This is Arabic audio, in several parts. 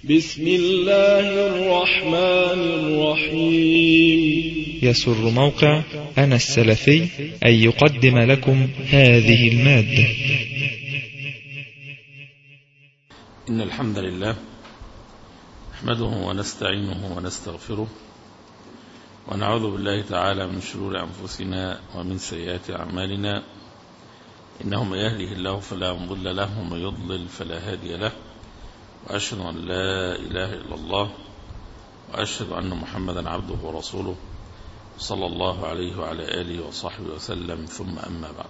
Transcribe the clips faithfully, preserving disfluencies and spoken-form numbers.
بسم الله الرحمن الرحيم. يسر موقع أنا السلفي أن يقدم لكم هذه المادة. إن الحمد لله نحمده ونستعينه ونستغفره ونعوذ بالله تعالى من شرور أنفسنا ومن سيئات أعمالنا، إنه من يهده الله فلا مضل له ومن يضلل فلا هادي له، وأشهد أن لا إله إلا الله وأشهد أن محمدا عبده ورسوله صلى الله عليه وعلى آله وصحبه وسلم، ثم أما بعد.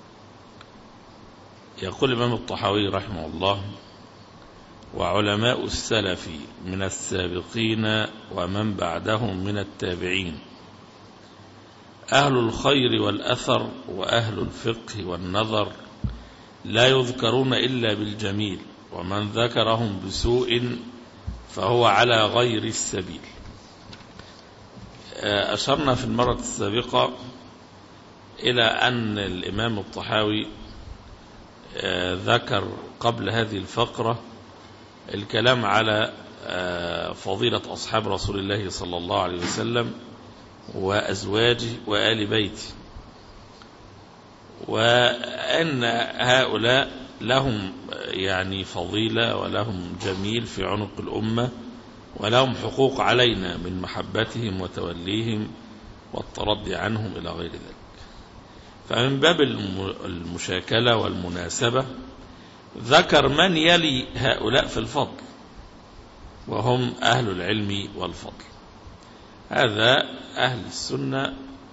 يقول الإمام الطحاوي رحمه الله: وعلماء السلف من السابقين ومن بعدهم من التابعين أهل الخير والأثر وأهل الفقه والنظر لا يذكرون إلا بالجميل، ومن ذكرهم بسوء فهو على غير السبيل. أشرنا في المرة السابقة إلى أن الإمام الطحاوي ذكر قبل هذه الفقرة الكلام على فضيلة أصحاب رسول الله صلى الله عليه وسلم وأزواجه وآل بيته، وأن هؤلاء لهم يعني فضيلة ولهم جميل في عنق الأمة، ولهم حقوق علينا من محبتهم وتوليهم والترضي عنهم إلى غير ذلك. فمن باب المشاكلة والمناسبة ذكر من يلي هؤلاء في الفضل، وهم أهل العلم والفضل. هذا أهل السنة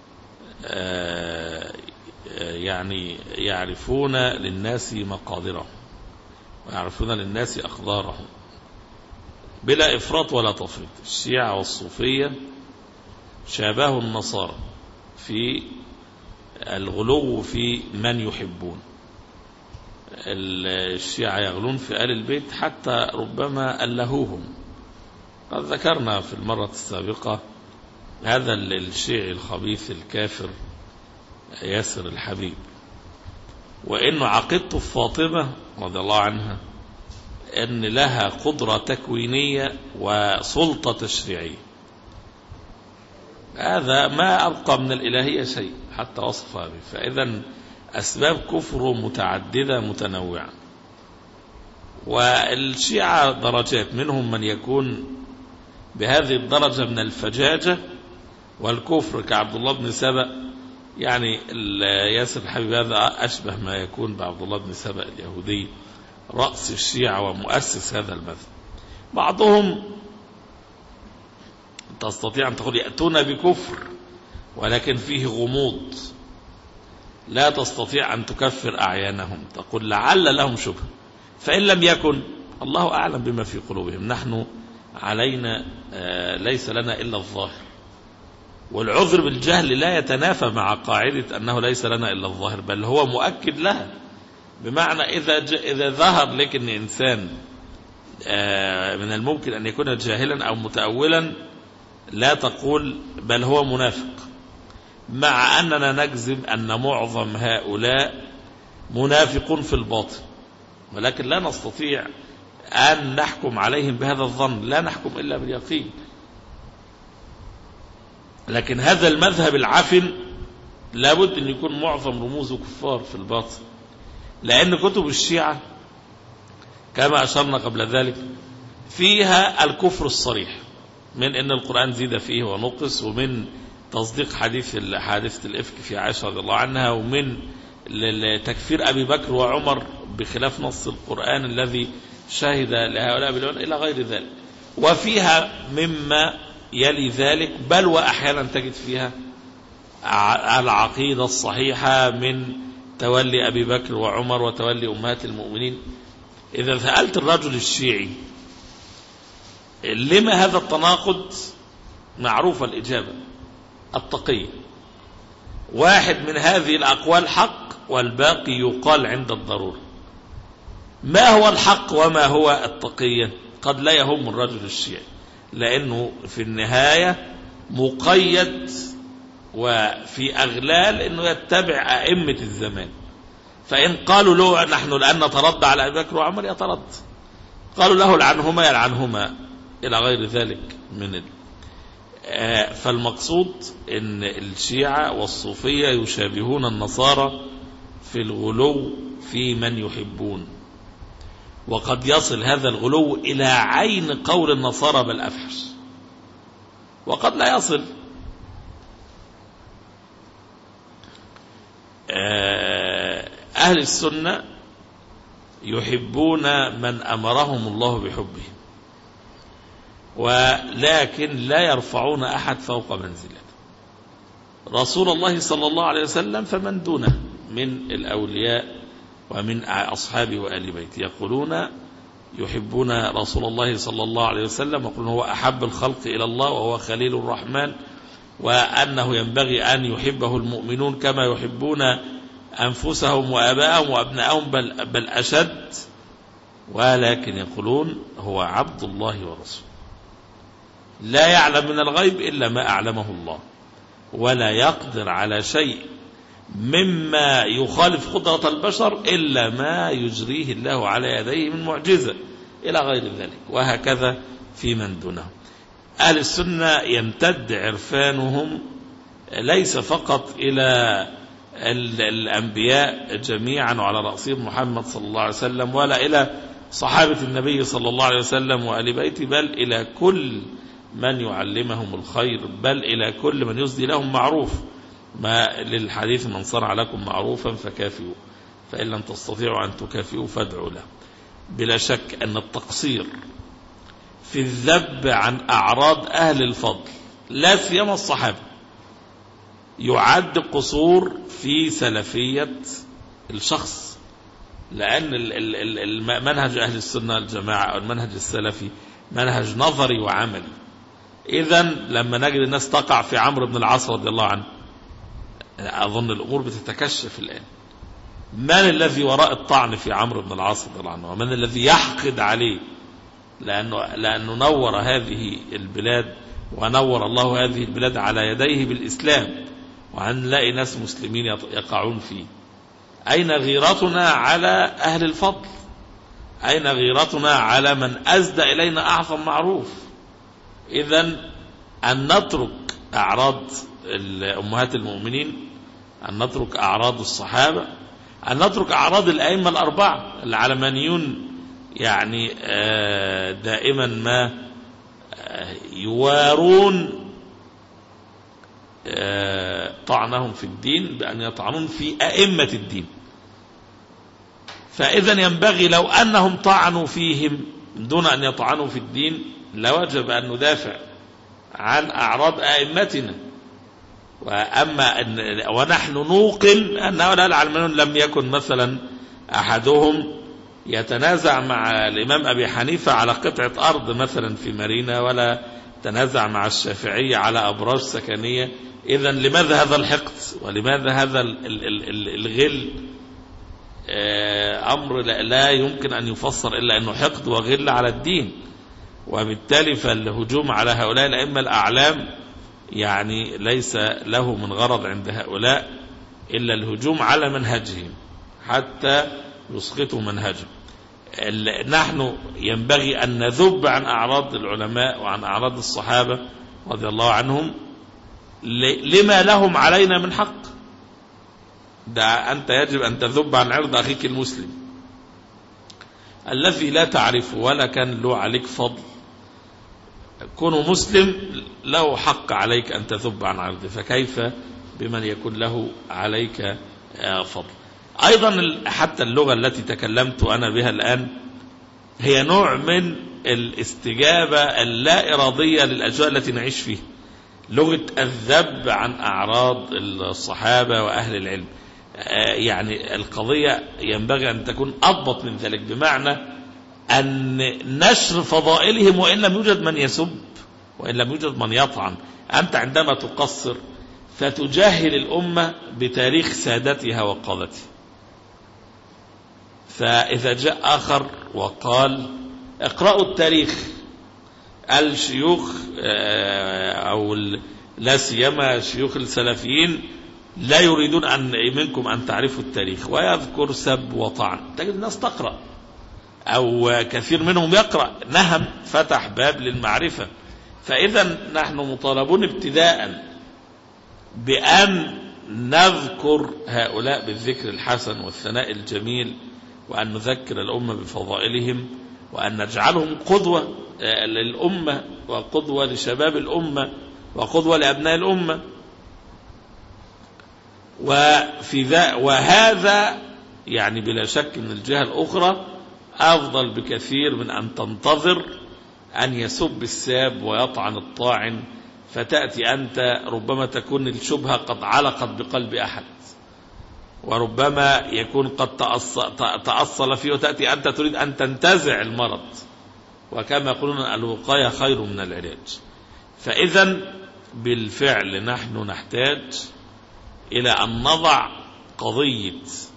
يعني يعرفون للناس مقادرهم ويعرفون للناس أقدارهم بلا إفراط ولا تفريط. الشيعة والصوفية شابهوا النصارى في الغلو في من يحبون. الشيعة يغلون في آل البيت حتى ربما ألهوهم. قد ذكرنا في المرة السابقة هذا الشيعي الخبيث الكافر ياسر الحبيب، وإنه عقيدته في فاطمة رضي الله عنها أن لها قدرة تكوينية وسلطة تشريعية. هذا ما أبقى من الإلهية شيء حتى وصفها به. فإذا أسباب كفره متعددة متنوعة، والشيعة درجات، منهم من يكون بهذه الدرجة من الفجاجة والكفر كعبد الله بن سبأ. يعني ياسر الحبيب هذا أشبه ما يكون بعبد الله بن سبأ اليهودي رأس الشيعة ومؤسس هذا المذهب. بعضهم تستطيع أن تقول يأتون بكفر ولكن فيه غموض، لا تستطيع أن تكفر أعيانهم، تقول لعل لهم شبهة، فإن لم يكن الله أعلم بما في قلوبهم. نحن علينا ليس لنا إلا الظاهر، والعذر بالجهل لا يتنافى مع قاعدة أنه ليس لنا إلا الظاهر، بل هو مؤكد لها. بمعنى إذا إذا ظهر لك أن إنسان من الممكن أن يكون جاهلا أو متأولا، لا تقول بل هو منافق، مع أننا نجزم أن معظم هؤلاء منافق في الباطن، ولكن لا نستطيع أن نحكم عليهم بهذا الظن، لا نحكم إلا باليقين. لكن هذا المذهب العفن لابد أن يكون معظم رموزه كفار في الباطن، لأن كتب الشيعة كما أشرنا قبل ذلك فيها الكفر الصريح، من أن القرآن زيد فيه ونقص، ومن تصديق حديث حادثة الإفك في عائشة رضي الله عنها، ومن تكفير أبي بكر وعمر بخلاف نص القرآن الذي شهد لهؤلاء بالعلم إلى غير ذلك. وفيها مما يلي ذلك، بل وأحيانا تجد فيها العقيدة الصحيحة من تولي أبي بكر وعمر وتولي أمهات المؤمنين. إذا سألت الرجل الشيعي لما هذا التناقض، معروفة الإجابة: التقية. واحد من هذه الأقوال حق والباقي يقال عند الضرورة. ما هو الحق وما هو التقية قد لا يهم الرجل الشيعي، لأنه في النهاية مقيد وفي أغلال أنه يتبع أئمة الزمان. فإن قالوا له نحن الآن نترد على أبي بكر وعمر يترد، قالوا له لعنهما يلعنهما إلى غير ذلك من ال... آه فالمقصود ان الشيعة والصوفية يشابهون النصارى في الغلو في من يحبون، وقد يصل هذا الغلو إلى عين قول النصارى بل أفحش، وقد لا يصل. أهل السنة يحبون من أمرهم الله بحبه، ولكن لا يرفعون أحد فوق منزلته. رسول الله صلى الله عليه وسلم فمن دونه من الأولياء ومن أصحابه وآل بيته يقولون يحبون رسول الله صلى الله عليه وسلم، ويقولون هو أحب الخلق إلى الله وهو خليل الرحمن، وأنه ينبغي أن يحبه المؤمنون كما يحبون أنفسهم وآباءهم وأبنائهم بل, بل أشد، ولكن يقولون هو عبد الله ورسوله، لا يعلم من الغيب إلا ما أعلمه الله، ولا يقدر على شيء مما يخالف قدرة البشر إلا ما يجريه الله على يديه من معجزة إلى غير ذلك، وهكذا في من دونه. أهل السنة يمتد عرفانهم ليس فقط إلى الأنبياء جميعا وعلى رأسهم محمد صلى الله عليه وسلم، ولا إلى صحابة النبي صلى الله عليه وسلم وآل بيته، بل إلى كل من يعلمهم الخير، بل إلى كل من يسدي لهم معروف، ما للحديث من صنع لكم معروفا فكافئوا، فإن لم تستطيعوا أن تكافئوا فادعوا له. بلا شك أن التقصير في الذب عن أعراض أهل الفضل لا سيما الصحابة يعد قصور في سلفية الشخص، لأن منهج أهل السنة الجماعة أو المنهج السلفي منهج نظري وعملي. إذن لما نجد الناس تقع في عمرو بن العاص رضي الله عنه، أظن الأمور بتتكشف الآن. من الذي وراء الطعن في عمرو بن العاص رضي الله عنه؟ ومن الذي يحقد عليه؟ لأنه, لأنه نور هذه البلاد، ونور الله هذه البلاد على يديه بالإسلام، وهنلاقي ناس مسلمين يقعون فيه. أين غيرتنا على أهل الفضل؟ أين غيرتنا على من أسدى إلينا أعظم معروف؟ إذن أن نترك أعراض أمهات المؤمنين، أن نترك أعراض الصحابة، أن نترك أعراض الأئمة الأربعة العلمانيون، يعني دائما ما يوارون طعنهم في الدين بأن يطعنون في أئمة الدين. فإذا ينبغي لو أنهم طعنوا فيهم دون أن يطعنوا في الدين لوجب أن ندافع عن أعراض أئمتنا. وأما أن ونحن نوقن أن هؤلاء العلمانيون لم يكن مثلا أحدهم يتنازع مع الإمام أبي حنيفة على قطعة أرض مثلا في مارينا، ولا تنازع مع الشافعية على أبراج سكنية. إذن لماذا هذا الحقد ولماذا هذا الغل؟ أمر لا يمكن أن يفسر إلا أنه حقد وغل على الدين. وبالتالي فالهجوم على هؤلاء الأئمة الأعلام يعني ليس له من غرض عند هؤلاء إلا الهجوم على منهجهم حتى يسقطوا منهجهم. نحن ينبغي أن نذب عن أعراض العلماء وعن أعراض الصحابة رضي الله عنهم لما لهم علينا من حق. ده أنت يجب أن تذب عن عرض أخيك المسلم الذي لا تعرفه ولا كان له عليك فضل. كونه مسلم له حق عليك أن تذب عن عرضه، فكيف بمن يكون له عليك فضل؟ أيضا حتى اللغة التي تكلمت أنا بها الآن هي نوع من الاستجابة اللا إرادية للأجواء التي نعيش فيها، لغة الذب عن أعراض الصحابة وأهل العلم. يعني القضية ينبغي أن تكون أضبط من ذلك، بمعنى أن نشر فضائلهم وإن لم يوجد من يسب وإن لم يوجد من يطعن. أنت عندما تقصر فتجاهل الأمة بتاريخ سادتها وقادتها. فإذا جاء آخر وقال اقرأوا التاريخ، الشيوخ أو لا سيما شيوخ السلفيين لا يريدون أن منكم أن تعرفوا التاريخ، ويذكر سب وطعن. تجد الناس تقرأ أو كثير منهم يقرأ نهم فتح باب للمعرفة. فإذا نحن مطالبون ابتداء بأن نذكر هؤلاء بالذكر الحسن والثناء الجميل، وأن نذكر الأمة بفضائلهم، وأن نجعلهم قدوة للأمة وقدوة لشباب الأمة وقدوة لأبناء الأمة. وفي ذا وهذا يعني بلا شك من الجهة الأخرى أفضل بكثير من أن تنتظر أن يسب الساب ويطعن الطاعن، فتأتي أنت ربما تكون الشبهة قد علقت بقلب أحد، وربما يكون قد تأصل فيه، وتأتي أنت تريد أن تنتزع المرض، وكما يقولون الوقاية خير من العلاج. فإذا بالفعل نحن نحتاج إلى أن نضع قضية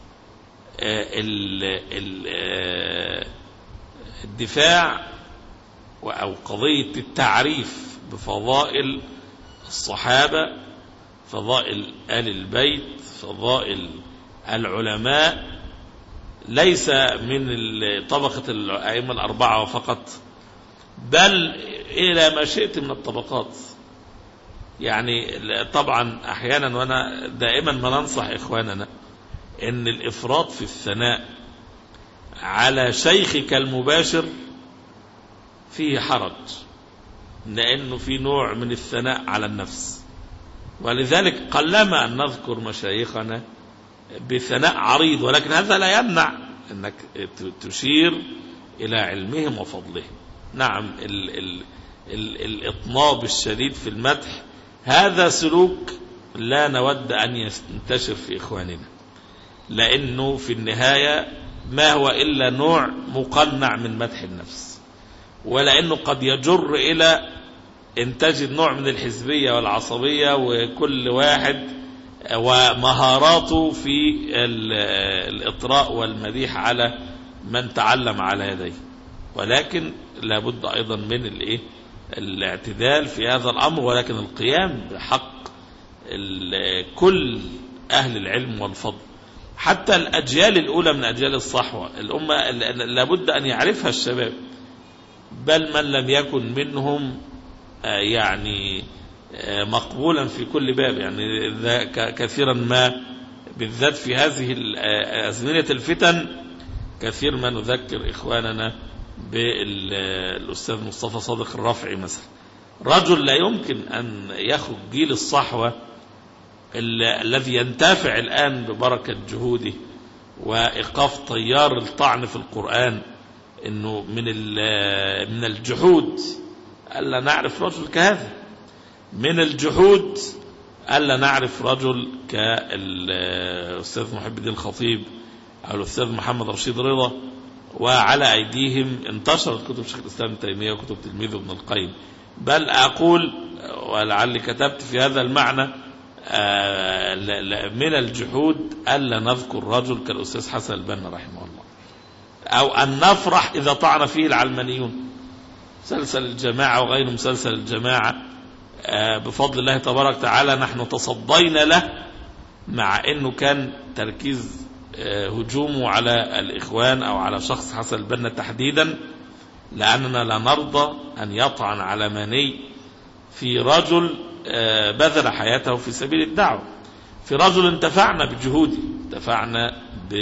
الدفاع أو قضية التعريف بفضائل الصحابة، فضائل آل البيت، فضائل العلماء، ليس من طبقة الأئمة الأربعة فقط، بل إلى ما شئت من الطبقات. يعني طبعا أحيانا وأنا دائما ما ننصح إخواننا إن الإفراط في الثناء على شيخك المباشر فيه حرج، لأنه في نوع من الثناء على النفس، ولذلك قلما أن نذكر مشايخنا بثناء عريض، ولكن هذا لا يمنع أنك تشير إلى علمهم وفضلهم. نعم، ال ال ال الإطناب الشديد في المدح هذا سلوك لا نود أن ينتشر في إخواننا، لأنه في النهاية ما هو إلا نوع مقنع من مدح النفس، ولأنه قد يجر إلى أن تجد نوع من الحزبية والعصبية، وكل واحد ومهاراته في الإطراء والمديح على من تعلم على يديه. ولكن لابد أيضا من الإيه الاعتدال في هذا الأمر، ولكن القيام بحق كل أهل العلم والفضل، حتى الأجيال الأولى من أجيال الصحوة الأمة لابد أن يعرفها الشباب، بل من لم يكن منهم يعني مقبولا في كل باب. يعني كثيرا ما بالذات في هذه أزمنة الفتن كثير ما نذكر إخواننا بالأستاذ مصطفى صادق الرافعي مثلا، رجل لا يمكن أن يخرج جيل الصحوة الذي ينتفع الآن ببركة جهوده وإيقاف طيار الطعن في القرآن، إنه من من الجحود ألا نعرف رجل كهذا، من الجحود ألا نعرف رجل كالأستاذ محب الدين الخطيب أو الأستاذ محمد رشيد رضا، وعلى أيديهم انتشرت كتب شيخ الإسلام ابن تيمية وكتب تلميذه ابن القيم. بل أقول ولعلي كتبت في هذا المعنى من الجحود ألا نذكر رجل كالأستاذ حسن البنا رحمه الله، أو أن نفرح إذا طعن فيه العلمانيون، مسلسل الجماعة وغير مسلسل الجماعة بفضل الله تبارك وتعالى نحن تصدينا له، مع أنه كان تركيز هجومه على الإخوان أو على شخص حسن البنا تحديدا، لأننا لا نرضى أن يطعن علماني في رجل بذل حياته في سبيل الدعوة، في رجل انتفعنا بجهوده، انتفعنا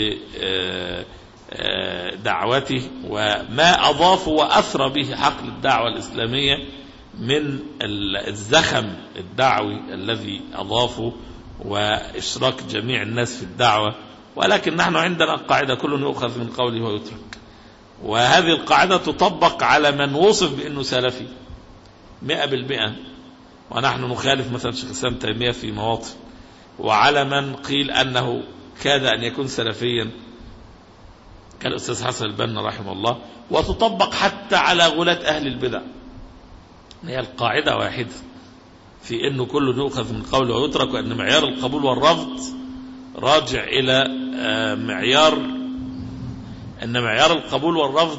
بدعوته وما أضاف وأثرى به حقل الدعوة الإسلامية من الزخم الدعوي الذي أضافه وإشراك جميع الناس في الدعوة. ولكن نحن عندنا قاعدة كل يؤخذ من قوله ويترك، وهذه القاعدة تطبق على من وصف بأنه سلفي مئة بالمئة، ونحن نخالف مثلا شيخ الإسلام تيمية في مواطن، وعلى من قيل أنه كاد أن يكون سلفيا كالأستاذ حسن البنا رحمه الله، وتطبق حتى على غلاة أهل البدع. هي القاعدة واحدة في أنه كل يؤخذ من قوله ويترك، وأن معيار القبول والرفض راجع إلى معيار أن معيار القبول والرفض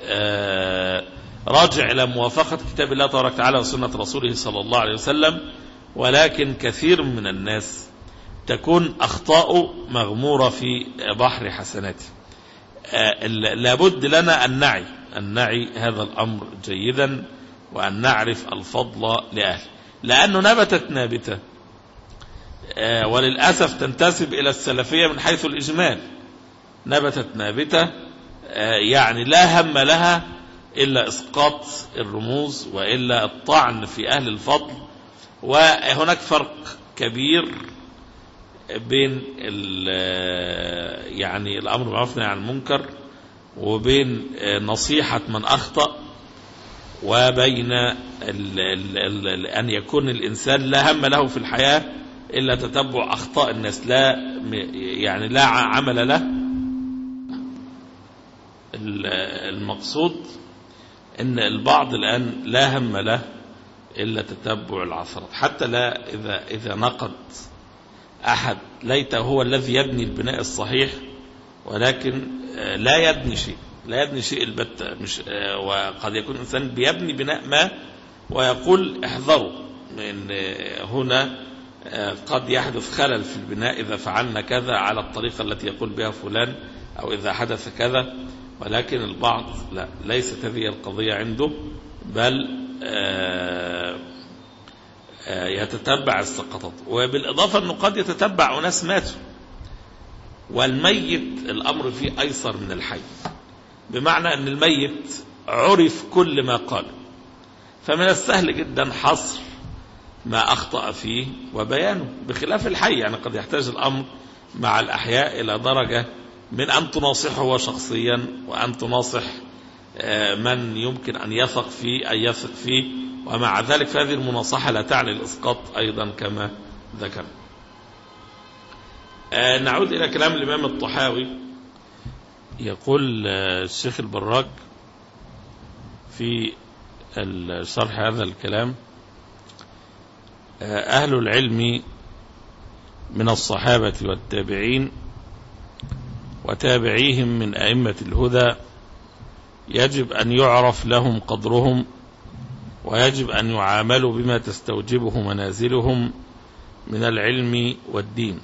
راجع إلى موافقة كتاب الله تبارك وتعالى وسنة رسوله صلى الله عليه وسلم. ولكن كثير من الناس تكون أخطاء مغمورة في بحر حسناته. لابد لنا أن نعي أن نعي هذا الأمر جيدا، وأن نعرف الفضل لأهله، لأنه نبتت نابتة وللأسف تنتسب إلى السلفية من حيث الإجمال. نبتت نابتة يعني لا هم لها إلا إسقاط الرموز وإلا الطعن في أهل الفضل. وهناك فرق كبير بين يعني الأمر بالمعروف والنهي عن المنكر، وبين نصيحة من أخطأ، وبين ال ال ال أن يكون الإنسان لا هم له في الحياة إلا تتبع أخطاء الناس، لا يعني لا عمل له. المقصود أن البعض الآن لا هم له إلا تتبع العثرات، حتى لا إذا إذا نقد أحد ليت هو الذي يبني البناء الصحيح، ولكن لا يبني شيء لا يبني شيء البتة. مش وقد يكون إنسان بيبني بناء ما ويقول احذروا من هنا قد يحدث خلل في البناء إذا فعلنا كذا على الطريقة التي يقول بها فلان، أو إذا حدث كذا. ولكن البعض لا، ليست هذه القضية عنده، بل يتتبع السقطات. وبالإضافة أنه قد يتتبع أناس ماتوا، والميت الأمر فيه أيسر من الحي، بمعنى أن الميت عرف كل ما قال، فمن السهل جدا حصر ما أخطأ فيه وبيانه، بخلاف الحي. يعني قد يحتاج الأمر مع الأحياء إلى درجة من أن تناصحه هو شخصيا، وأن تناصح من يمكن أن يثق فيه أن يثق فيه، ومع ذلك فهذه المناصحة لا تعني الإسقاط أيضا كما ذكر. نعود إلى كلام الإمام الطحاوي. يقول الشيخ البراك في شرح هذا الكلام: أهل العلم من الصحابة والتابعين وتابعيهم من أئمة الهدى يجب أن يعرف لهم قدرهم، ويجب أن يعاملوا بما تستوجبه منازلهم من العلم والدين.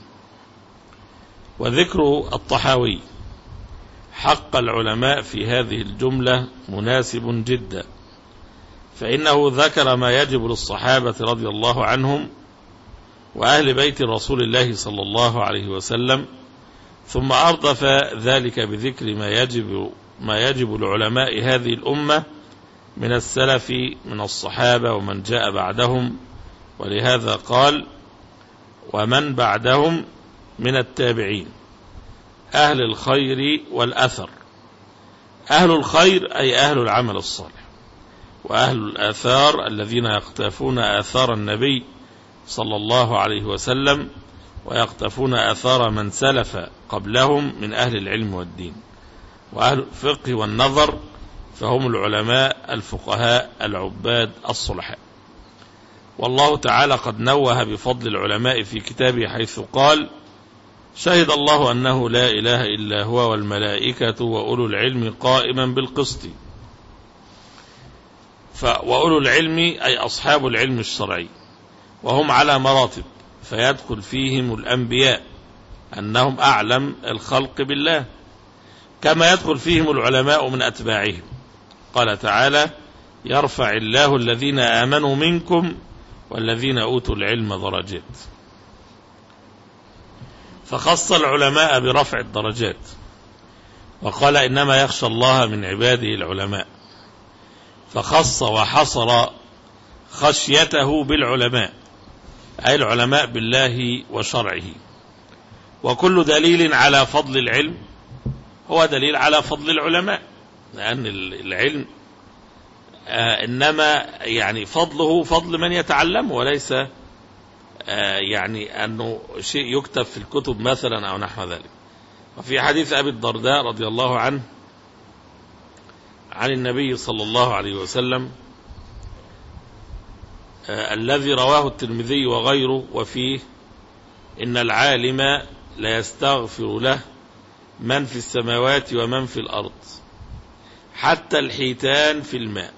وذكر الطحاوي حق العلماء في هذه الجملة مناسب جدا، فإنه ذكر ما يجب للصحابة رضي الله عنهم وأهل بيت رسول الله صلى الله عليه وسلم، ثم أردف ذلك بذكر ما يجب ما يجب لعلماء هذه الأمة من السلف من الصحابة ومن جاء بعدهم. ولهذا قال: ومن بعدهم من التابعين أهل الخير والأثر. أهل الخير أي أهل العمل الصالح، وأهل الآثار الذين يقتفون آثار النبي صلى الله عليه وسلم ويقتفون آثار من سلف قبلهم من أهل العلم والدين. وأهل الفقه والنظر فهم العلماء الفقهاء العباد الصلحاء. والله تعالى قد نوه بفضل العلماء في كتابه حيث قال: شهد الله أنه لا إله إلا هو والملائكة وأولو العلم قائما بالقسط. وأولو العلم أي أصحاب العلم الشرعي، وهم على مراتب، فيدخل فيهم الأنبياء أنهم أعلم الخلق بالله، كما يدخل فيهم العلماء من أتباعهم. قال تعالى: يرفع الله الذين آمنوا منكم والذين أوتوا العلم درجات. فخص العلماء برفع الدرجات، وقال: إنما يخشى الله من عباده العلماء، فخص وحصر خشيته بالعلماء، أي العلماء بالله وشرعه. وكل دليل على فضل العلم هو دليل على فضل العلماء، لأن العلم آه إنما يعني فضله فضل من يتعلمه، وليس آه يعني أنه شيء يكتب في الكتب مثلا أو نحو ذلك. وفي حديث أبي الدرداء رضي الله عنه عن النبي صلى الله عليه وسلم آه الذي رواه الترمذي وغيره، وفيه: إن العالم لا يستغفر له من في السماوات ومن في الأرض حتى الحيتان في الماء،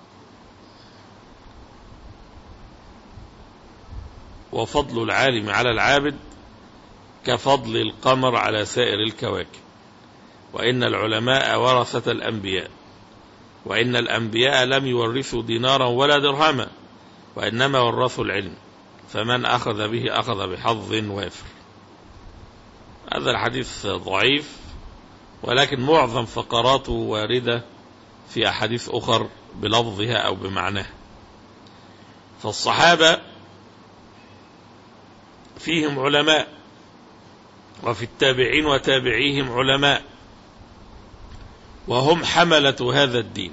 وفضل العالم على العابد كفضل القمر على سائر الكواكب. وإن العلماء ورثة الأنبياء، وإن الأنبياء لم يورثوا دينارا ولا درهما، وإنما ورثوا العلم، فمن أخذ به أخذ بحظ وافر. هذا الحديث ضعيف، ولكن معظم فقراته واردة في أحاديث أخر بلفظها أو بمعناها. فالصحابة فيهم علماء، وفي التابعين وتابعيهم علماء، وهم حملة هذا الدين،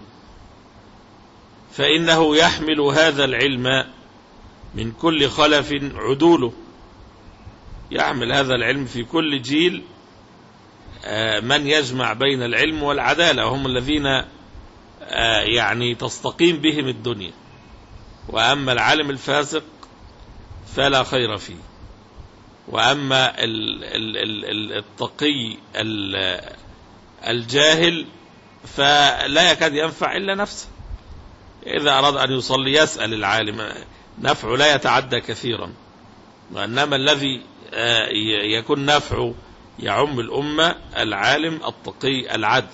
فإنه يحمل هذا العلم من كل خلف عدوله، يحمل هذا العلم في كل جيل من يجمع بين العلم والعدالة، وهم الذين يعني تستقيم بهم الدنيا. وأما العالم الفاسق فلا خير فيه، وأما التقي الجاهل فلا يكاد ينفع إلا نفسه. إذا أراد أن يصلي يسأل العالم، نفعه لا يتعدى كثيرا، وإنما الذي يكون نفعه يعم الأمة العالم التقي العدل.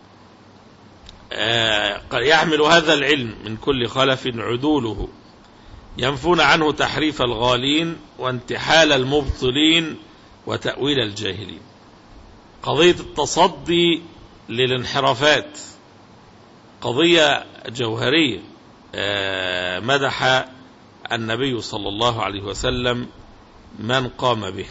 يحمل هذا العلم من كل خلف عدوله، ينفون عنه تحريف الغالين وانتحال المبطلين وتأويل الجاهلين. قضية التصدي للانحرافات قضية جوهرية مدح النبي صلى الله عليه وسلم من قام به،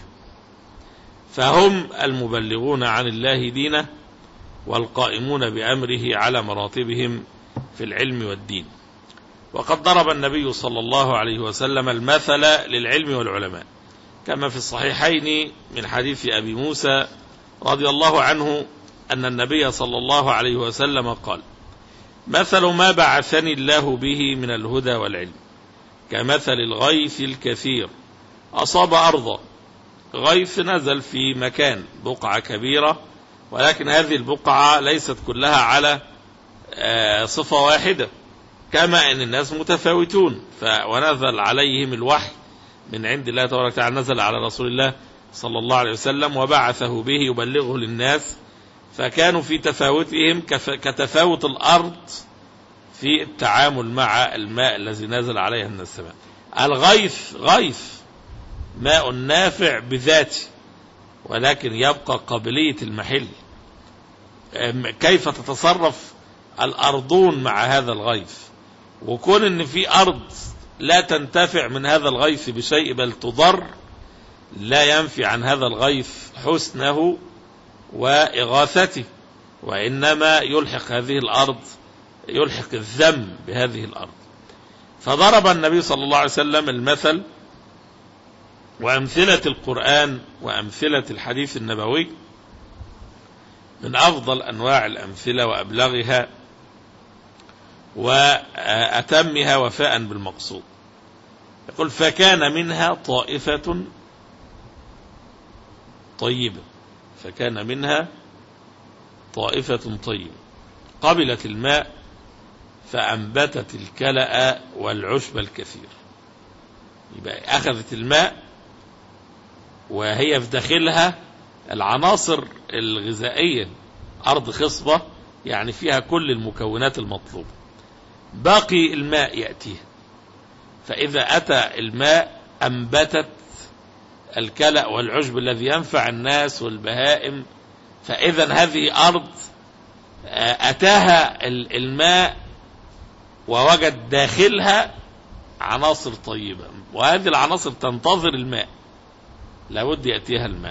فهم المبلغون عن الله دينه والقائمون بأمره على مراتبهم في العلم والدين. وقد ضرب النبي صلى الله عليه وسلم المثل للعلم والعلماء، كما في الصحيحين من حديث أبي موسى رضي الله عنه أن النبي صلى الله عليه وسلم قال: مثل ما بعثني الله به من الهدى والعلم كمثل الغيث الكثير أصاب أرضا. غيث نزل في مكان بقعة كبيرة، ولكن هذه البقعة ليست كلها على صفة واحدة، كما أن الناس متفاوتون، ونزل عليهم الوحي من عند الله تبارك وتعالى، نزل على رسول الله صلى الله عليه وسلم وبعثه به يبلغه للناس، فكانوا في تفاوتهم كتفاوت الأرض في التعامل مع الماء الذي نزل عليها من السماء. الغيث غيث ماء نافع بذاته، ولكن يبقى قابلية المحل. كيف تتصرف الأرضون مع هذا الغيث؟ وكون ان في أرض لا تنتفع من هذا الغيث بشيء بل تضر، لا ينفي عن هذا الغيث حسنه وإغاثته، وإنما يلحق هذه الأرض، يلحق الذم بهذه الأرض. فضرب النبي صلى الله عليه وسلم المثل، وأمثلة القرآن وأمثلة الحديث النبوي من أفضل أنواع الأمثلة وأبلغها وأتمها وفاء بالمقصود. يقول: فكان منها طائفة طيبة، فكان منها طائفة طيبة قبلت الماء فأنبتت الكلأ والعشب الكثير. يبقى أخذت الماء وهي في داخلها العناصر الغذائية، أرض خصبة يعني فيها كل المكونات المطلوبة، باقي الماء يأتيها، فإذا أتى الماء أنبتت الكلأ والعشب الذي ينفع الناس والبهائم. فإذا هذه أرض أتاها الماء ووجد داخلها عناصر طيبة، وهذه العناصر تنتظر الماء، لابد يأتيها الماء.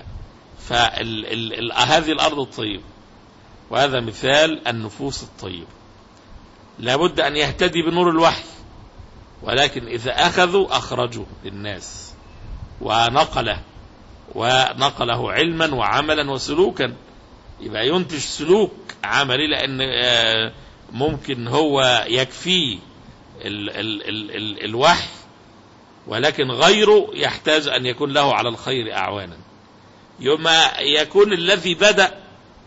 فهذه الأرض الطيبة، وهذا مثال النفوس الطيبة، لابد أن يهتدي بنور الوحي، ولكن إذا أخذوا أخرجوا للناس ونقله ونقله علما وعملا وسلوكا. يبقى ينتج سلوك عملي، لأن ممكن هو يكفيه ال ال ال ال الوحي، ولكن غيره يحتاج أن يكون له على الخير أعوانا. يوم يكون الذي بدأ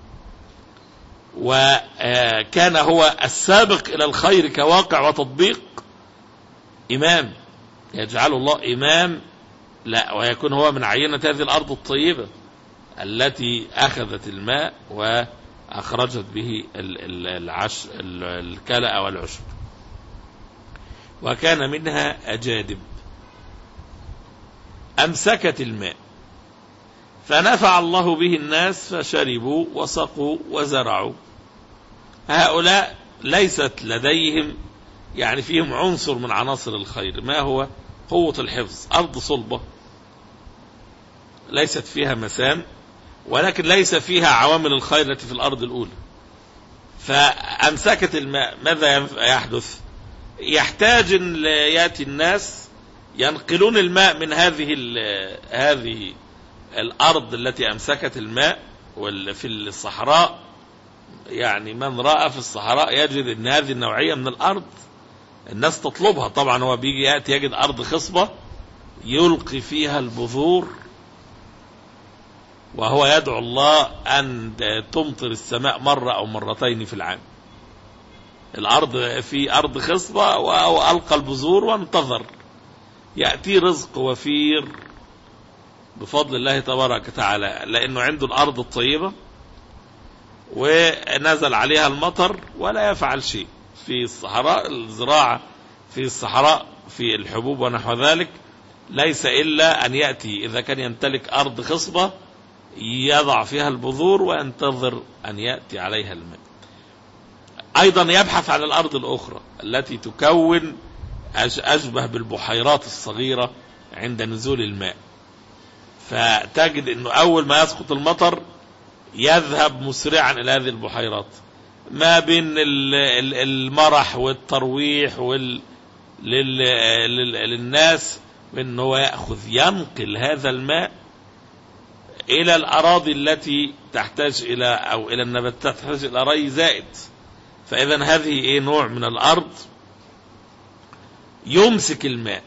وكان هو السابق إلى الخير كواقع وتطبيق إمام، يجعل الله إمام، لا، ويكون هو من عينة هذه الأرض الطيبة التي أخذت الماء أخرجت به العش الكلأ والعشب. وكان منها أجادب أمسكت الماء فنفع الله به الناس فشربوا وسقوا وزرعوا. هؤلاء ليست لديهم يعني فيهم عنصر من عناصر الخير. ما هو؟ قوة الحفظ. أرض صلبة ليست فيها مسام، ولكن ليس فيها عوامل الخير التي في الأرض الأولى، فأمسكت الماء. ماذا يحدث؟ يحتاج أن يأتي الناس ينقلون الماء من هذه هذه الأرض التي أمسكت الماء. وفي الصحراء يعني من رأى في الصحراء يجد أن هذه النوعية من الأرض الناس تطلبها. طبعا هو بيجي يأتي يجد أرض خصبة يلقي فيها البذور، وهو يدعو الله أن تمطر السماء مرة أو مرتين في العام. الأرض في أرض خصبة وألقى البذور وانتظر يأتي رزق وفير بفضل الله تبارك وتعالى، لأنه عنده الأرض الطيبة ونزل عليها المطر ولا يفعل شيء. في الصحراء الزراعة في الصحراء في الحبوب ونحو ذلك ليس إلا أن يأتي إذا كان يمتلك أرض خصبة يضع فيها البذور وينتظر أن يأتي عليها الماء. أيضا يبحث عن الأرض الأخرى التي تكون أشبه بالبحيرات الصغيرة عند نزول الماء، فتجد أنه أول ما يسقط المطر يذهب مسرعا إلى هذه البحيرات، ما بين المرح والترويح وال... لل... للناس، أنه يأخذ ينقل هذا الماء إلى الأراضي التي تحتاج إلى أو إلى النباتات تحتاج إلى ري زائد. فإذا هذه إيه؟ نوع من الأرض يمسك الماء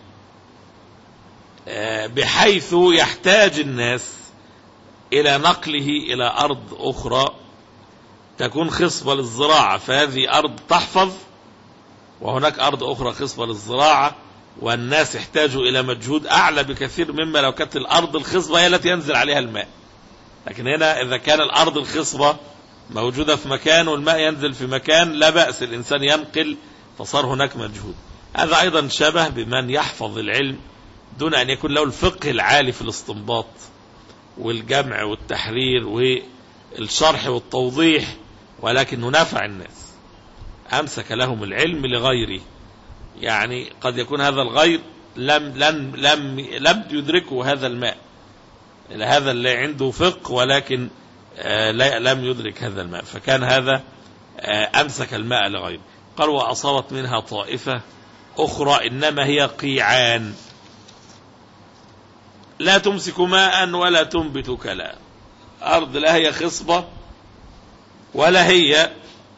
بحيث يحتاج الناس إلى نقله إلى أرض أخرى تكون خصبة للزراعة، فهذه أرض تحفظ وهناك أرض أخرى خصبة للزراعة، والناس يحتاجوا إلى مجهود أعلى بكثير مما لو كانت الأرض الخصبة هي التي ينزل عليها الماء. لكن هنا إذا كان الأرض الخصبة موجودة في مكان والماء ينزل في مكان لا بأس الإنسان ينقل، فصار هناك مجهود. هذا أيضا شبه بمن يحفظ العلم دون أن يكون له الفقه العالي في الاستنباط والجمع والتحرير والشرح والتوضيح، ولكنه نفع الناس، أمسك لهم العلم لغيره. يعني قد يكون هذا الغير لم لم لم لم يدركه هذا الماء، هذا اللي عنده فقه ولكن آه لم يدرك هذا الماء، فكان هذا آه أمسك الماء لغيره. قال وأصابت منها طائفة أخرى إنما هي قيعان لا تمسك ماء ولا تنبت كلا. أرض لا هي خصبة ولا هي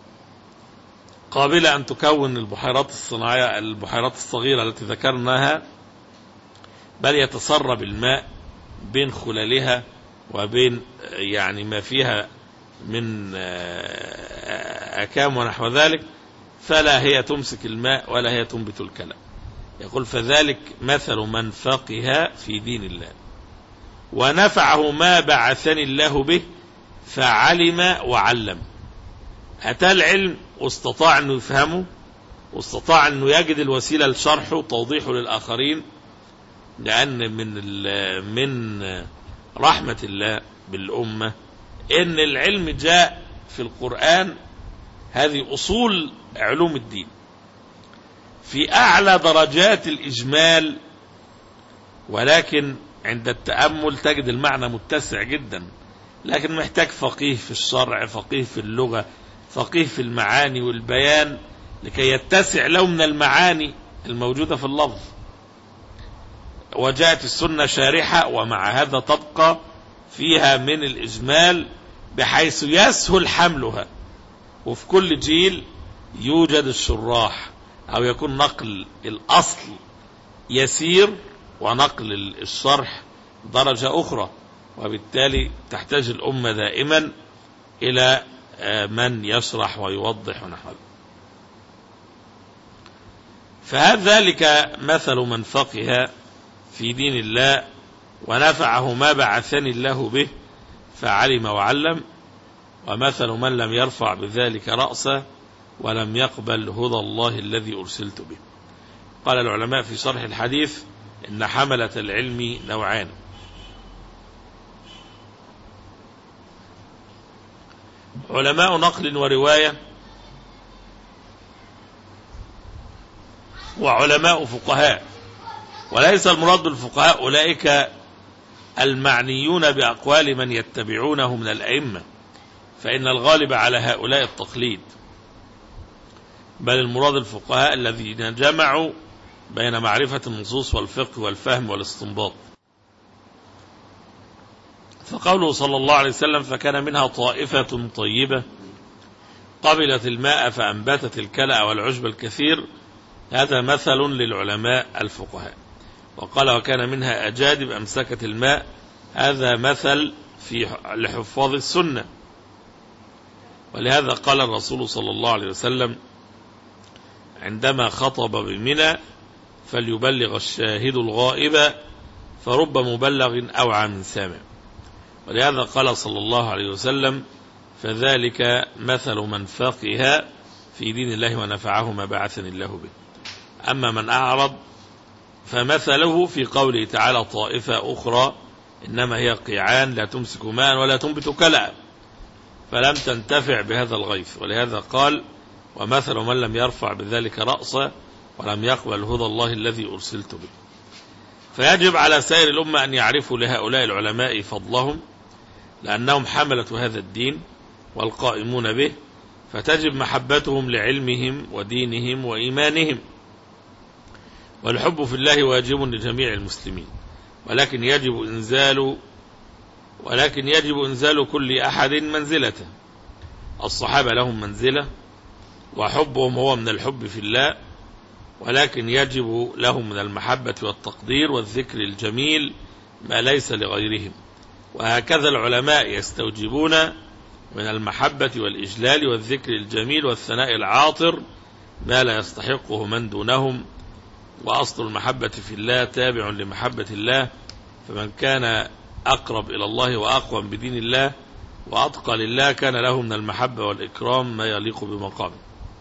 قابلة أن تكون البحيرات الصناعية البحيرات الصغيرة التي ذكرناها، بل يتسرب الماء بين خلالها وبين يعني ما فيها من أكام ونحو ذلك، فلا هي تمسك الماء ولا هي تنبت الكلى. يقول فذلك مثل من فقه في دين الله ونفعه ما بعثني الله به فعلم وعلم. أتى العلم واستطاع أنه يفهمه واستطاع أنه يجد الوسيلة لشرحه وتوضيحه للآخرين، لأن من من رحمة الله بالأمة إن العلم جاء في القرآن. هذه أصول علوم الدين في أعلى درجات الإجمال، ولكن عند التأمل تجد المعنى متسع جدا، لكن محتاج فقيه في الشرع، فقيه في اللغة، فقيه في المعاني والبيان لكي يتسع له من المعاني الموجودة في اللفظ. وجاءت السنة شارحة ومع هذا تبقى فيها من الإجمال بحيث يسهل حملها، وفي كل جيل يوجد الشراح أو يكون نقل الأصل يسير ونقل الشرح درجة أخرى، وبالتالي تحتاج الأمة دائما إلى من يشرح ويوضح ونحو ذلك. فذلك مثل من فقه في دين الله ونفعه ما بعثني الله به فعلم وعلم. ومثل من لم يرفع بذلك رأسه ولم يقبل هدى الله الذي أرسلت به. قال العلماء في شرح الحديث إن حملة العلم نوعان: علماء نقل ورواية، وعلماء فقهاء. وليس المراد بالفقهاء أولئك المعنيون بأقوال من يتبعونه من الأئمة، فإن الغالب على هؤلاء التقليد، بل المراد الفقهاء الذين جمعوا بين معرفة النصوص والفقه والفهم والاستنباط. فقوله صلى الله عليه وسلم: فكان منها طائفة طيبة قبلت الماء فأنبتت الكلأ والعشب الكثير، هذا مثل للعلماء الفقهاء. وقال: وكان منها أجادب أمسكت الماء، هذا مثل في لحفاظ السنة. ولهذا قال الرسول صلى الله عليه وسلم عندما خطب بمنى: فليبلغ الشاهد الغائب فرب مبلغ أوعى من سامع. ولهذا قال صلى الله عليه وسلم: فذلك مثل من فقه في دين الله ونفعه ما بعثني الله به. أما من أعرض فمثله في قوله تعالى: طائفة أخرى إنما هي قيعان لا تمسك ماء ولا تنبت كلأ، فلم تنتفع بهذا الغيث. ولهذا قال: ومثل من لم يرفع بذلك رأسه ولم يقبل هدى الله الذي أرسلت به. فيجب على سائر الأمة أن يعرفوا لهؤلاء العلماء فضلهم، لأنهم حملة هذا الدين والقائمون به، فتجب محبتهم لعلمهم ودينهم وإيمانهم. والحب في الله واجب لجميع المسلمين، ولكن يجب إنزال ولكن يجب إنزال كل أحد منزلته. الصحابة لهم منزلة وحبهم هو من الحب في الله، ولكن يجب لهم من المحبة والتقدير والذكر الجميل ما ليس لغيرهم. وهكذا العلماء يستوجبون من المحبة والإجلال والذكر الجميل والثناء العاطر ما لا يستحقه من دونهم. وأصل المحبة في الله تابع لمحبة الله، فمن كان أقرب إلى الله وأقوم بدين الله وأتقى لله كان له من المحبة والإكرام ما يليق بمقامه.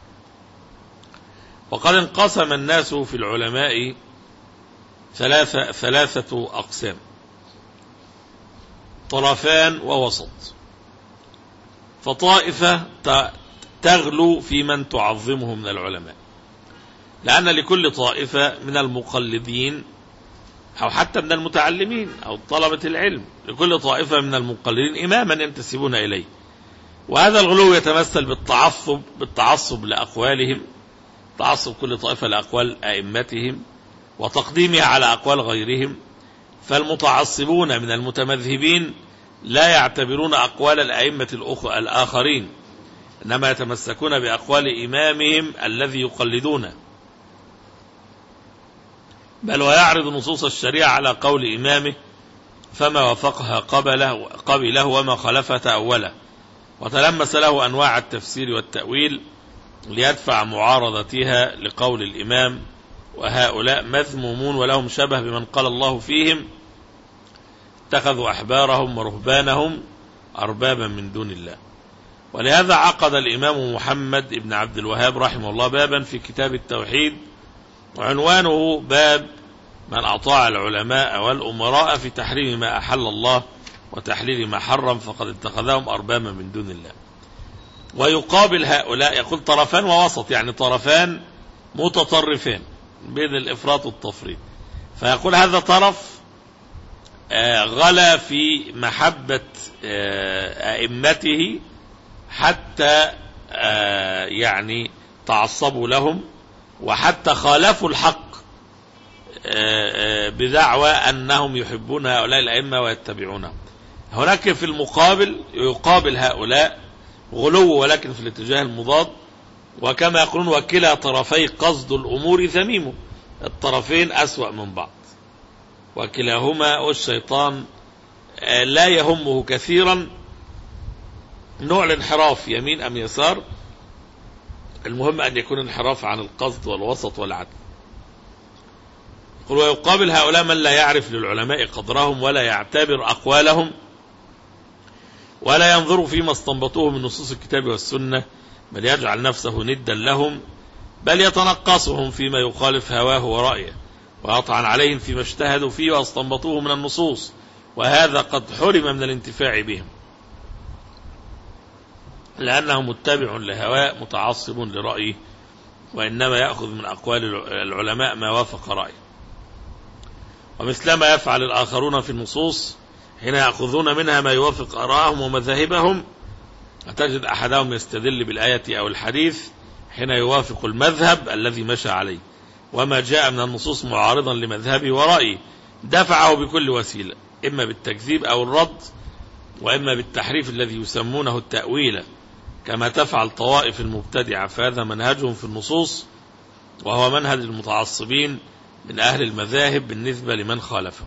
وقد انقسم الناس في العلماء ثلاثة, ثلاثة أقسام: طرفان ووسط. فطائفة تغلو في من تعظمه من العلماء، لأن لكل طائفة من المقلدين أو حتى من المتعلمين أو طلبة العلم، لكل طائفة من المقلدين إماما ينتسبون إليه. وهذا الغلو يتمثل بالتعصب بالتعصب لأقوالهم، تعصب كل طائفة لأقوال أئمتهم وتقديمها على أقوال غيرهم. فالمتعصبون من المتمذهبين لا يعتبرون أقوال الأئمة الآخرين، إنما يتمسكون بأقوال إمامهم الذي يقلدونه، بل ويعرض نصوص الشريعة على قول إمامه، فما وافقها قبله, قبله وما خالفها تأوله، وتلمس له أنواع التفسير والتأويل ليدفع معارضتها لقول الإمام. وهؤلاء مذمومون ولهم شبه بمن قال الله فيهم: اتخذوا أحبارهم ورهبانهم أربابا من دون الله. ولهذا عقد الإمام محمد بن عبد الوهاب رحمه الله بابا في كتاب التوحيد، وعنوانه باب من أطاع العلماء والأمراء في تحريم ما أحل الله وتحليل ما حرم فقد اتخذهم أربابا من دون الله. ويقابل هؤلاء يقول طرفان ووسط، يعني طرفان متطرفين بين الإفراط والتفريط. فيقول هذا طرف غلا في محبة أئمته حتى يعني تعصبوا لهم، وحتى خالفوا الحق بدعوى أنهم يحبون هؤلاء الأئمة ويتبعونهم. هناك في المقابل يقابل هؤلاء غلو ولكن في الاتجاه المضاد، وكما يقولون: وكلا طرفي قصد الأمور ذميم، الطرفين أسوأ من بعض، وكلاهما والشيطان لا يهمه كثيرا نوع الانحراف يمين أم يسار، المهم أن يكون انحراف عن القصد والوسط والعدل. يقول: ويقابل هؤلاء من لا يعرف للعلماء قدرهم ولا يعتبر أقوالهم، ولا ينظر فيما استنبطوه من نصوص الكتاب والسنة، بل يجعل نفسه ندا لهم، بل يتنقصهم فيما يخالف هواه ورأيه، ويطعن عليهم فيما اجتهدوا فيه واستنبطوه من النصوص، وهذا قد حرم من الانتفاع بهم، لأنه متبع لهواه متعصب لرأيه، وإنما يأخذ من أقوال العلماء ما وافق رأيه. ومثلما يفعل الآخرون في النصوص حين يأخذون منها ما يوافق آراءهم ومذاهبهم، وتجد أحدهم يستدل بالآية أو الحديث حين يوافق المذهب الذي مشى عليه، وما جاء من النصوص معارضا لمذهبه ورأيه دفعه بكل وسيلة، إما بالتكذيب أو الرد، وإما بالتحريف الذي يسمونه التأويل، كما تفعل طوائف المبتدعة، فهذا منهجهم في النصوص، وهو منهج المتعصبين من أهل المذاهب بالنسبة لمن خالفهم.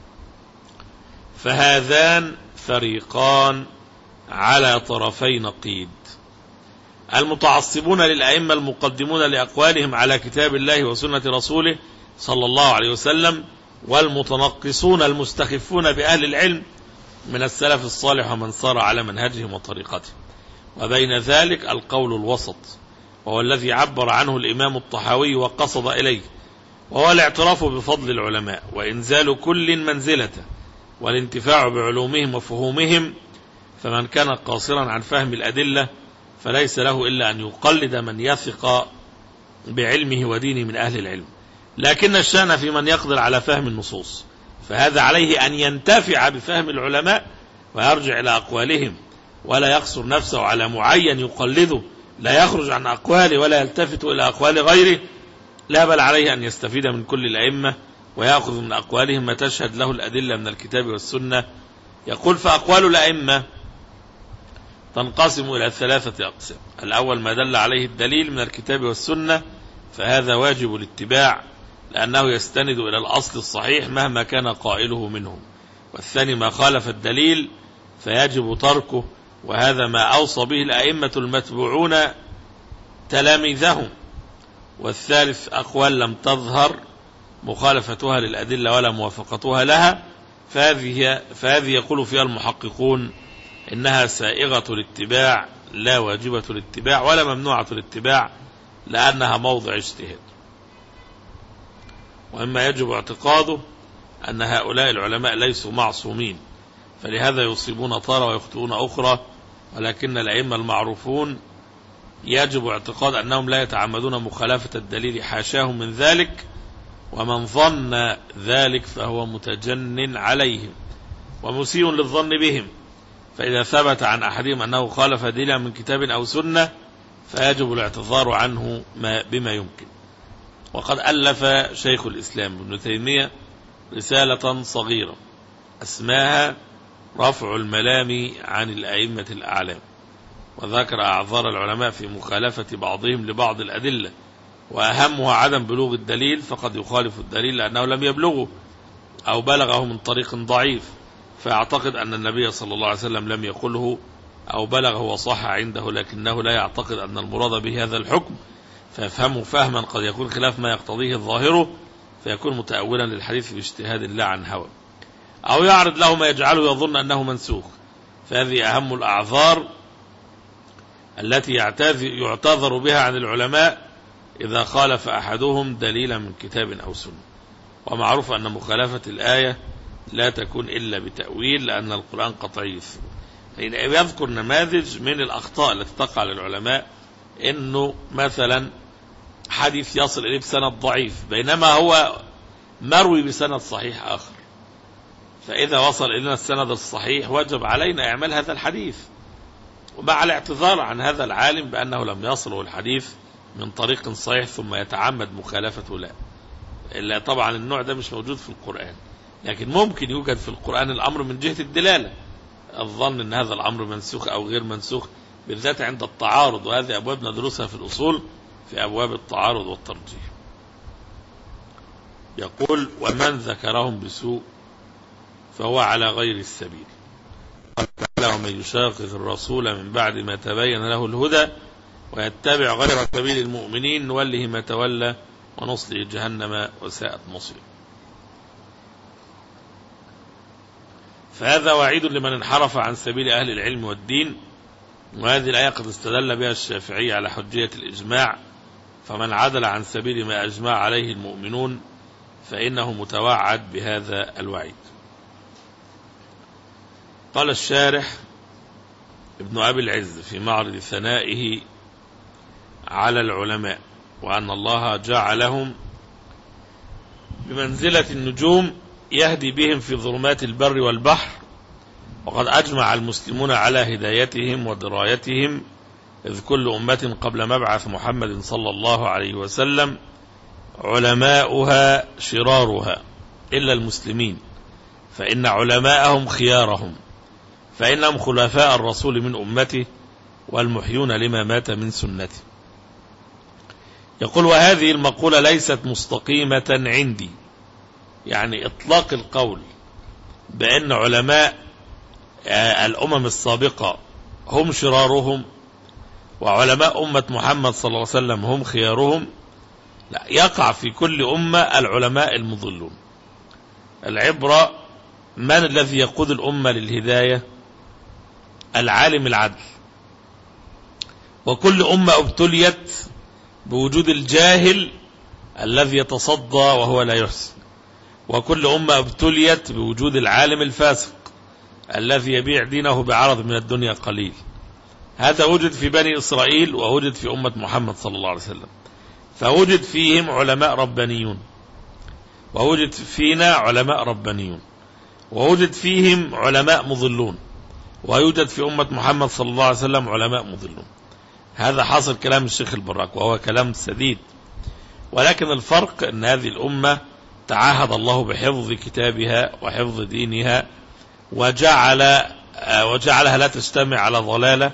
فهذان فريقان على طرفي نقيض: المتعصبون للأئمة المقدمون لأقوالهم على كتاب الله وسنة رسوله صلى الله عليه وسلم، والمتنقصون المستخفون بأهل العلم من السلف الصالح ومن صار على منهجهم وطريقتهم. وبين ذلك القول الوسط، وهو الذي عبر عنه الإمام الطحاوي وقصد إليه، وهو الاعتراف بفضل العلماء وإنزال كل منزلته والانتفاع بعلومهم وفهومهم. فمن كان قاصرا عن فهم الأدلة فليس له إلا أن يقلد من يثق بعلمه ودينه من أهل العلم، لكن الشأن في من يقدر على فهم النصوص، فهذا عليه أن ينتفع بفهم العلماء ويرجع إلى أقوالهم، ولا يقصر نفسه على معين يقلده، لا يخرج عن أقواله ولا يلتفت إلى أقوال غيره، لا بل عليه أن يستفيد من كل الأئمة ويأخذ من أقوالهم ما تشهد له الأدلة من الكتاب والسنة. يقول: فأقوال الأئمة تنقسم إلى ثلاثة أقسام: الأول ما دل عليه الدليل من الكتاب والسنة، فهذا واجب الاتباع لأنه يستند إلى الأصل الصحيح مهما كان قائله منه. والثاني ما خالف الدليل فيجب تركه، وهذا ما أوصى به الأئمة المتبوعون تلاميذهم. والثالث أقوال لم تظهر مخالفتها للأدلة ولا موافقتها لها، فهذه, فهذه يقول فيها المحققون إنها سائغة الاتباع لا واجبة الاتباع ولا ممنوعة الاتباع، لأنها موضع اجتهاد. وإما يجب اعتقاده أن هؤلاء العلماء ليسوا معصومين، فلهذا يصيبون تارة ويخطئون أخرى، ولكن الأئمة المعروفون يجب اعتقاد أنهم لا يتعمدون مخالفة الدليل، حاشاهم من ذلك، ومن ظن ذلك فهو متجن عليهم ومسيء للظن بهم. فإذا ثبت عن أحدهم أنه خالف دليلا من كتاب أو سنة فيجب الاعتذار عنه بما يمكن. وقد ألف شيخ الإسلام ابن تيمية رسالة صغيرة اسمها رفع الملام عن الأئمة الأعلام، وذكر أعذار العلماء في مخالفة بعضهم لبعض الأدلة، وأهمها عدم بلوغ الدليل، فقد يخالف الدليل لأنه لم يبلغه أو بلغه من طريق ضعيف، فيعتقد أن النبي صلى الله عليه وسلم لم يقله أو بلغه وصح عنده، لكنه لا يعتقد أن المراد به هذا الحكم، فيفهمه فهما قد يكون خلاف ما يقتضيه الظاهره، فيكون متأولا للحديث باجتهاد الله عن هوى، أو يعرض له ما يجعله يظن أنه منسوخ. فهذه أهم الأعذار التي يعتذر بها عن العلماء إذا خالف أحدهم دليلا من كتاب أو سنة. ومعروف أن مخالفة الآية لا تكون إلا بتأويل، لأن القرآن قطعي. يذكر نماذج من الأخطاء التي تقع للعلماء، إنه مثلا حديث يصل إليه بسند ضعيف بينما هو مروي بسند صحيح آخر، فإذا وصل إلينا السند الصحيح وجب علينا إعمال هذا الحديث، ومع الاعتذار عن هذا العالم بأنه لم يصله الحديث من طريق صحيح ثم يتعمد مخالفته. لا إلا طبعا النوع ده مش موجود في القرآن، لكن ممكن يوجد في القرآن الأمر من جهة الدلالة، الظن أن هذا الأمر منسوخ أو غير منسوخ، بالذات عند التعارض، وهذه أبواب ندرسها في الأصول في أبواب التعارض والترجيح. يقول: ومن ذكرهم بسوء فهو على غير السبيل، ومن يشاقق الرسول من بعد ما تبين له الهدى ويتبع غير سبيل المؤمنين نوله ما تولى ونصله جهنم وساءت مصيره. فهذا وعيد لمن انحرف عن سبيل أهل العلم والدين. وهذه الآية قد استدل بها الشافعي على حجية الإجماع، فمن عدل عن سبيل ما أجمع عليه المؤمنون فإنه متوعد بهذا الوعيد. قال الشارح ابن أبي العز في معرض ثنائه على العلماء: وأن الله جعلهم بمنزلة النجوم يهدي بهم في ظلمات البر والبحر، وقد أجمع المسلمون على هدايتهم ودرايتهم، إذ كل أمة قبل مبعث محمد صلى الله عليه وسلم علماؤها شرارها إلا المسلمين، فإن علماءهم خيارهم، فإنهم خلفاء الرسول من أمته والمحيون لما مات من سنته. يقول: وهذه المقولة ليست مستقيمة عندي، يعني إطلاق القول بأن علماء الأمم السابقة هم شرارهم وعلماء أمة محمد صلى الله عليه وسلم هم خيارهم، لا، يقع في كل أمة العلماء المضلون. العبرة من الذي يقود الأمة للهداية؟ العالم العدل. وكل أمة ابتليت بوجود الجاهل الذي يتصدى وهو لا يحسن، وكل أمة ابتليت بوجود العالم الفاسق الذي يبيع دينه بعرض من الدنيا قليل. هذا وجد في بني إسرائيل ووجد في أمة محمد صلى الله عليه وسلم، فوجد فيهم علماء ربانيون، ووجد فينا علماء ربانيون، ووجد فيهم علماء مضلون، ويوجد في أمة محمد صلى الله عليه وسلم علماء مضلون. هذا حاصل كلام الشيخ البراك، وهو كلام سديد. ولكن الفرق أن هذه الأمة تعاهد الله بحفظ كتابها وحفظ دينها، وجعل وجعلها لا تجتمع على ضلالة،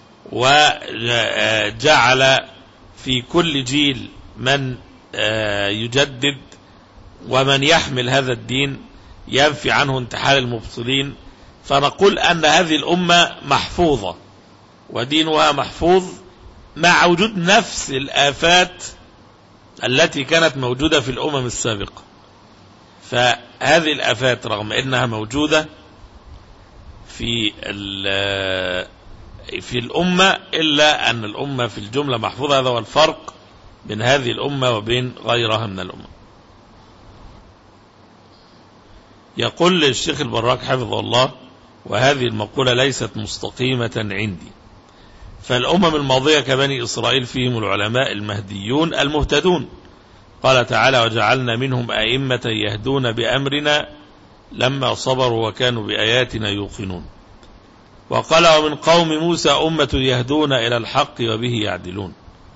وجعل في كل جيل من يجدد ومن يحمل هذا الدين ينفي عنه انتحال المبطلين. فنقول أن هذه الأمة محفوظة ودينها محفوظ مع وجود نفس الآفات التي كانت موجودة في الأمم السابقة. فهذه الآفات رغم أنها موجودة في في الأمة، إلا أن الأمة في الجملة محفوظة. هذا هو الفرق بين هذه الأمة وبين غيرها من الأمة. يقول الشيخ البراك حفظه الله: وهذه المقولة ليست مستقيمة عندي، فالأمم الماضية كبني إسرائيل فيهم العلماء المهديون المهتدون. قال تعالى: وجعلنا منهم أئمة يهدون بأمرنا لما صبروا وكانوا بآياتنا يوقنون. وقال: ومن قوم موسى أمة يهدون إلى الحق وبه يعدلون.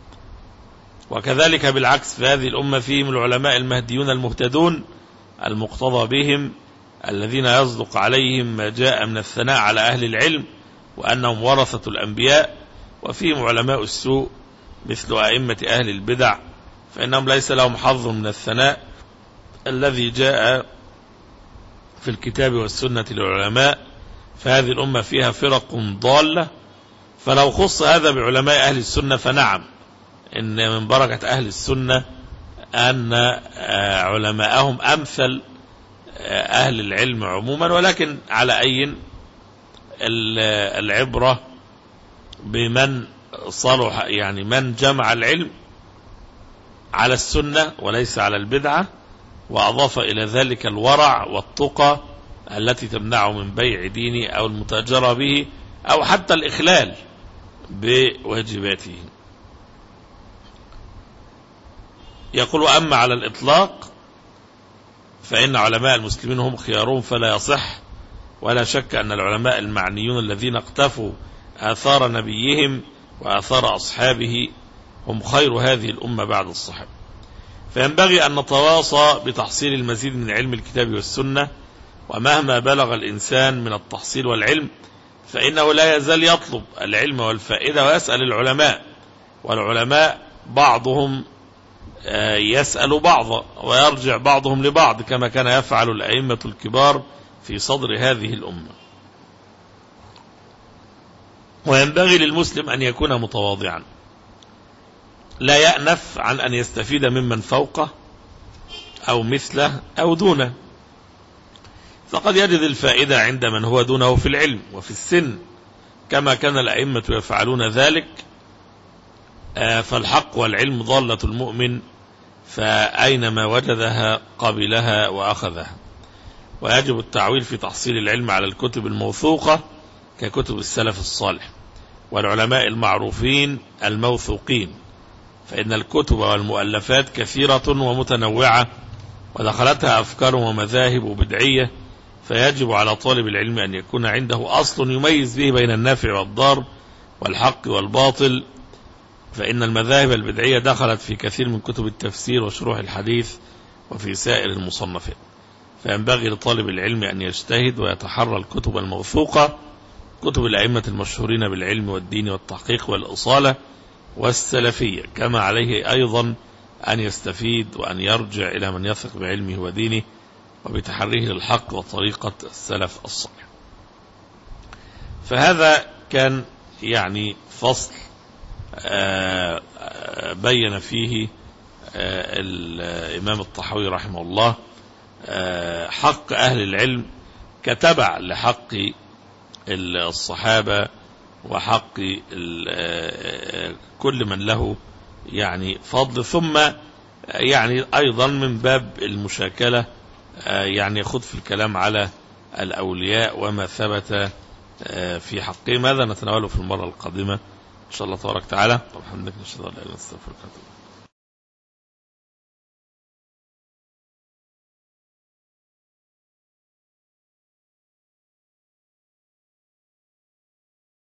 وكذلك بالعكس، في هذه الأمة فيهم العلماء المهديون المهتدون المقتضى بهم، الذين يصدق عليهم ما جاء من الثناء على أهل العلم وأنهم ورثة الأنبياء. وفيهم علماء السوء مثل أئمة أهل البدع، فإنهم ليس لهم حظ من الثناء الذي جاء في الكتاب والسنة للعلماء. فهذه الأمة فيها فرق ضالة، فلو خص هذا بعلماء أهل السنة فنعم، إن من بركة أهل السنة أن علماءهم أمثل أهل العلم عموما. ولكن على أي العبرة بمن صلح، يعني من جمع العلم على السنة وليس على البدعة، وأضاف إلى ذلك الورع والتقى التي تمنعه من بيع دينه أو المتاجرة به أو حتى الإخلال بواجباته. يقول: أما على الإطلاق فإن علماء المسلمين هم خيارون فلا يصح، ولا شك أن العلماء المعنيون الذين اقتفوا آثار نبيهم وآثار أصحابه هم خير هذه الأمة بعد الصحابة. فينبغي أن نتواصى بتحصيل المزيد من علم الكتاب والسنة، ومهما بلغ الإنسان من التحصيل والعلم فإنه لا يزال يطلب العلم والفائدة ويسأل العلماء، والعلماء بعضهم يسأل بعض ويرجع بعضهم لبعض، كما كان يفعل الأئمة الكبار في صدر هذه الأمة. وينبغي للمسلم أن يكون متواضعا، لا يأنف عن أن يستفيد ممن فوقه أو مثله أو دونه. فقد يجد الفائدة عند من هو دونه في العلم وفي السن، كما كان الأئمة يفعلون ذلك. فالحق والعلم ضالة المؤمن، فأينما وجدها قبلها وأخذها. ويجب التعويل في تحصيل العلم على الكتب الموثوقة ككتب السلف الصالح والعلماء المعروفين الموثوقين، فإن الكتب والمؤلفات كثيرة ومتنوعة ودخلتها أفكار ومذاهب بدعية، فيجب على طالب العلم أن يكون عنده أصل يميز به بين النافع والضار والحق والباطل، فإن المذاهب البدعية دخلت في كثير من كتب التفسير وشروح الحديث وفي سائر المصنفات. فينبغي لطالب العلم أن يجتهد ويتحرى الكتب الموثوقة، كتب الأئمة المشهورين بالعلم والدين والتحقيق والأصالة والسلفية، كما عليه أيضا أن يستفيد وأن يرجع إلى من يثق بعلمه ودينه وبتحريه للحق وطريقة السلف الصالح. فهذا كان يعني فصل بين فيه الإمام الطحاوي رحمه الله حق أهل العلم كتبع لحق الصحابة وحق كل من له يعني فضل، ثم يعني أيضا من باب المشاكلة يعني يخوض في الكلام على الأولياء وما ثبت في حقهم. هذا نتناوله في المرة القادمة إن شاء الله تبارك وتعالى. الحمد لله، نشهد أن لا إله إلا الله، نستغفرك.